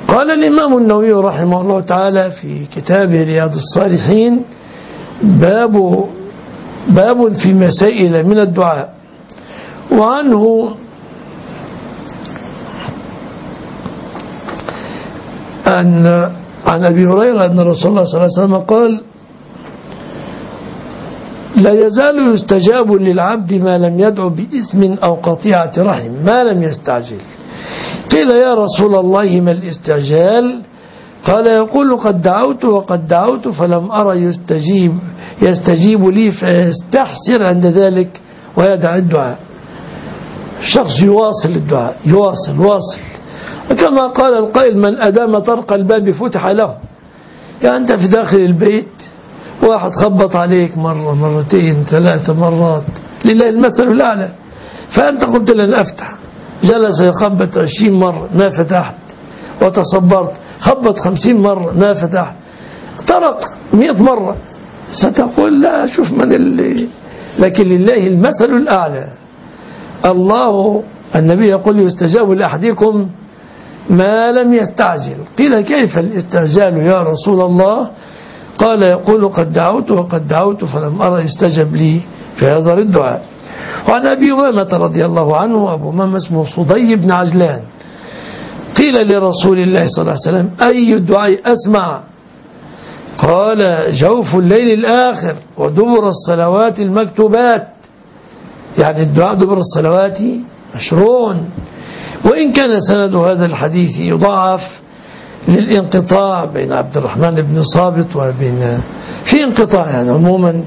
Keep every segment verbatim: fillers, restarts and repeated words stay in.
قال الإمام النووي رحمه الله تعالى في كتابه رياض الصالحين: باب باب في مسائل من الدعاء. وعنه أن عن أبي هريرة أن رسول الله صلى الله عليه وسلم قال: لا يزال يستجاب للعبد ما لم يدعو بإثم أو قطيعة رحم ما لم يستعجل. قيل: يا رسول الله ما الاستعجال؟ قال: يقول: قد دعوت وقد دعوت فلم أرى يستجيب يستجيب لي فيستحسر عند ذلك ويدع الدعاء. الشخص يواصل الدعاء، يواصل واصل، وكما قال القائل: من أدام طرق الباب فتح له. يعني أنت في داخل البيت واحد خبط عليك مرة مرتين ثلاثة مرات، لله المثل الأعلى، فأنت قلت لن أفتح، جلس يخبط عشرين مرة ما فتحت، وتصبرت خبط خمسين مرة ما فتحت، طرق مئة مرة، ستقول لا شوف من اللي. لكن لله المثل الأعلى. الله النبي يقول: يستجاب لأحدكم ما لم يستعجل. قيل: كيف الاستعجال يا رسول الله؟ قال: يقول: قد دعوت وقد دعوت فلم أرى يستجب لي فيظهر الدعاء. وعن أبي أمامة رضي الله عنه، أبو أمامة اسمه صدي بن عجلان، قيل لرسول الله صلى الله عليه وسلم: أي الدعاء أسمع؟ قال: جوف الليل الآخر ودبر الصلوات المكتوبات. يعني الدعاء دبر الصلوات مشروع، وإن كان سند هذا الحديث يضاعف للانقطاع بين عبد الرحمن بن صابت وبين في انقطاع يعني عموما،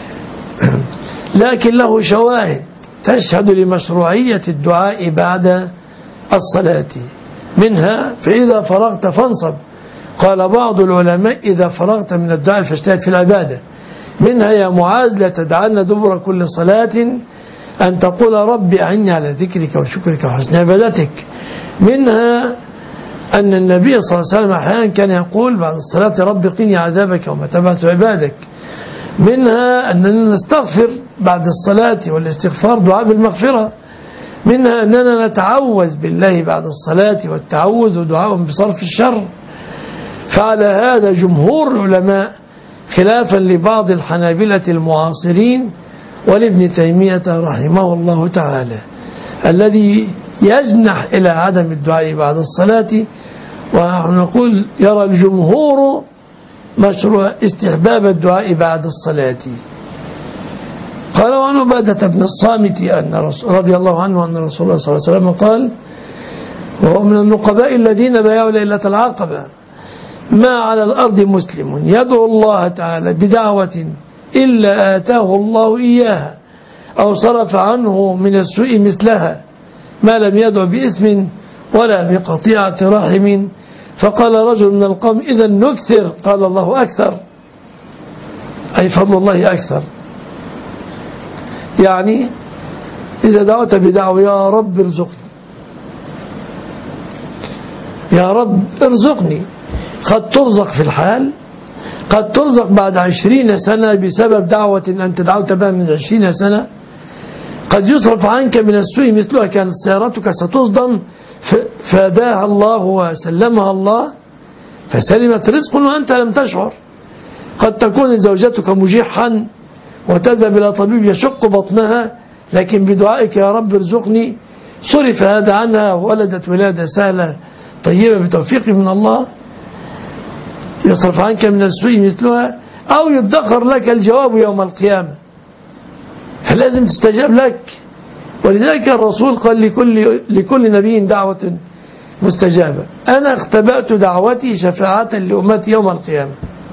لكن له شواهد تشهد لمشروعية الدعاء بعد الصلاة. منها: فإذا فرغت فانصب. قال بعض العلماء: إذا فرغت من الدعاء فاجتهد في العبادة. منها: يا معاذ لا تدعن دبر كل صلاة أن تقول: ربي أعني على ذكرك وشكرك وحسن عبادتك. منها أن النبي صلى الله عليه وسلم أحيانا كان يقول بعد الصلاة: رب قني عذابك وما تبعث عبادك. منها أننا نستغفر بعد الصلاة، والاستغفار دعاء بالمغفرة. منها أننا نتعوذ بالله بعد الصلاة، والتعوذ دعاء بصرف الشر. فعلى هذا جمهور العلماء، خلافا لبعض الحنابلة المعاصرين ولابن تيمية رحمه الله تعالى، الذي يجنح إلى عدم الدعاء بعد الصلاة. ونقول: يرى الجمهور مشروع استحباب الدعاء بعد الصلاة. قال: وعن عبادة بن الصامت أن رضي الله عنه أن رسول الله صلى الله عليه وسلم قال، وهو من النقباء الذين بايعوا ليلة العقبة: ما على الأرض مسلم يدعو الله تعالى بدعوة إلا آتاه الله إياها أو صرف عنه من السوء مثلها ما لم يدعو باسم ولا بقطيعة رحم. فقال رجل من القوم: إذا نكثر. قال: الله أكثر، أي فضل الله أكثر. يعني إذا دعوت بدعوة: يا رب ارزقني، يا رب ارزقني، قد ترزق في الحال، قد ترزق بعد عشرين سنة بسبب دعوة أنت دعوت بها من عشرين سنة. قد يصرف عنك من السوء مثلها، كانت سيارتك ستصدم فداها الله وسلمها الله فسلمت رزق وأنت لم تشعر. قد تكون زوجتك مجحا وتذهب إلى طبيب يشق بطنها، لكن بدعائك يا رب ارزقني صرف هذا عنها وولدت ولادة سهلة طيبة بتوفيق من الله. يصرف عنك من السوء مثلها، أو يدخر لك الجواب يوم القيامة، فلازم تستجاب لك. ولذلك الرسول قال لكل, لكل نبي دعوة مستجابة: أنا اختبأت دعوتي شفاعة لأمتي يوم القيامة.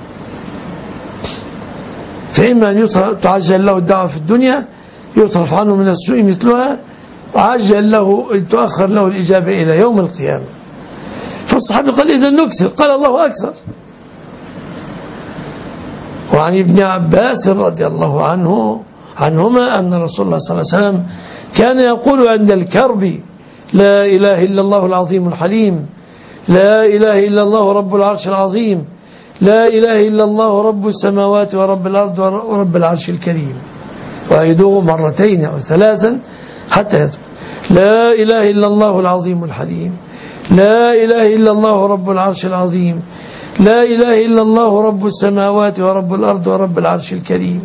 فإما أن تعجل له الدعوة في الدنيا يصرف عنه من السوء مثلها، وعجل له تؤخر له الإجابة إلى يوم القيامة. فالصحابي قال: إذا نكثر. قال: الله أكثر. وعن ابن عباس رضي الله عنه عنهما أن رسول الله صلى الله عليه وسلم كان يقول عند الكرب: لا إله إلا الله العظيم الحليم، لا إله إلا الله رب العرش العظيم، لا إله إلا الله رب السماوات ورب الأرض ورب العرش الكريم. وأيدوه مرتين أو ثلاثا حتى يثبت: لا إله إلا الله العظيم الحليم، لا إله إلا الله رب العرش العظيم، لا إله إلا الله رب السماوات ورب الأرض ورب العرش الكريم.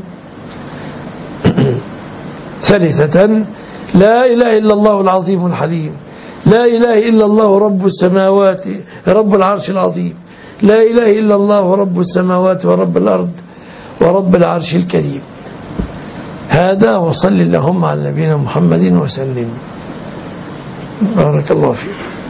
ثالثة لا إله إلا الله العظيم الحليم، لا إله إلا الله رب السماوات رب العرش العظيم، لا إله إلا الله رب السماوات ورب الأرض ورب العرش الكريم. هذا، وصل اللهم على نبينا محمد وسلم. بارك الله فيك.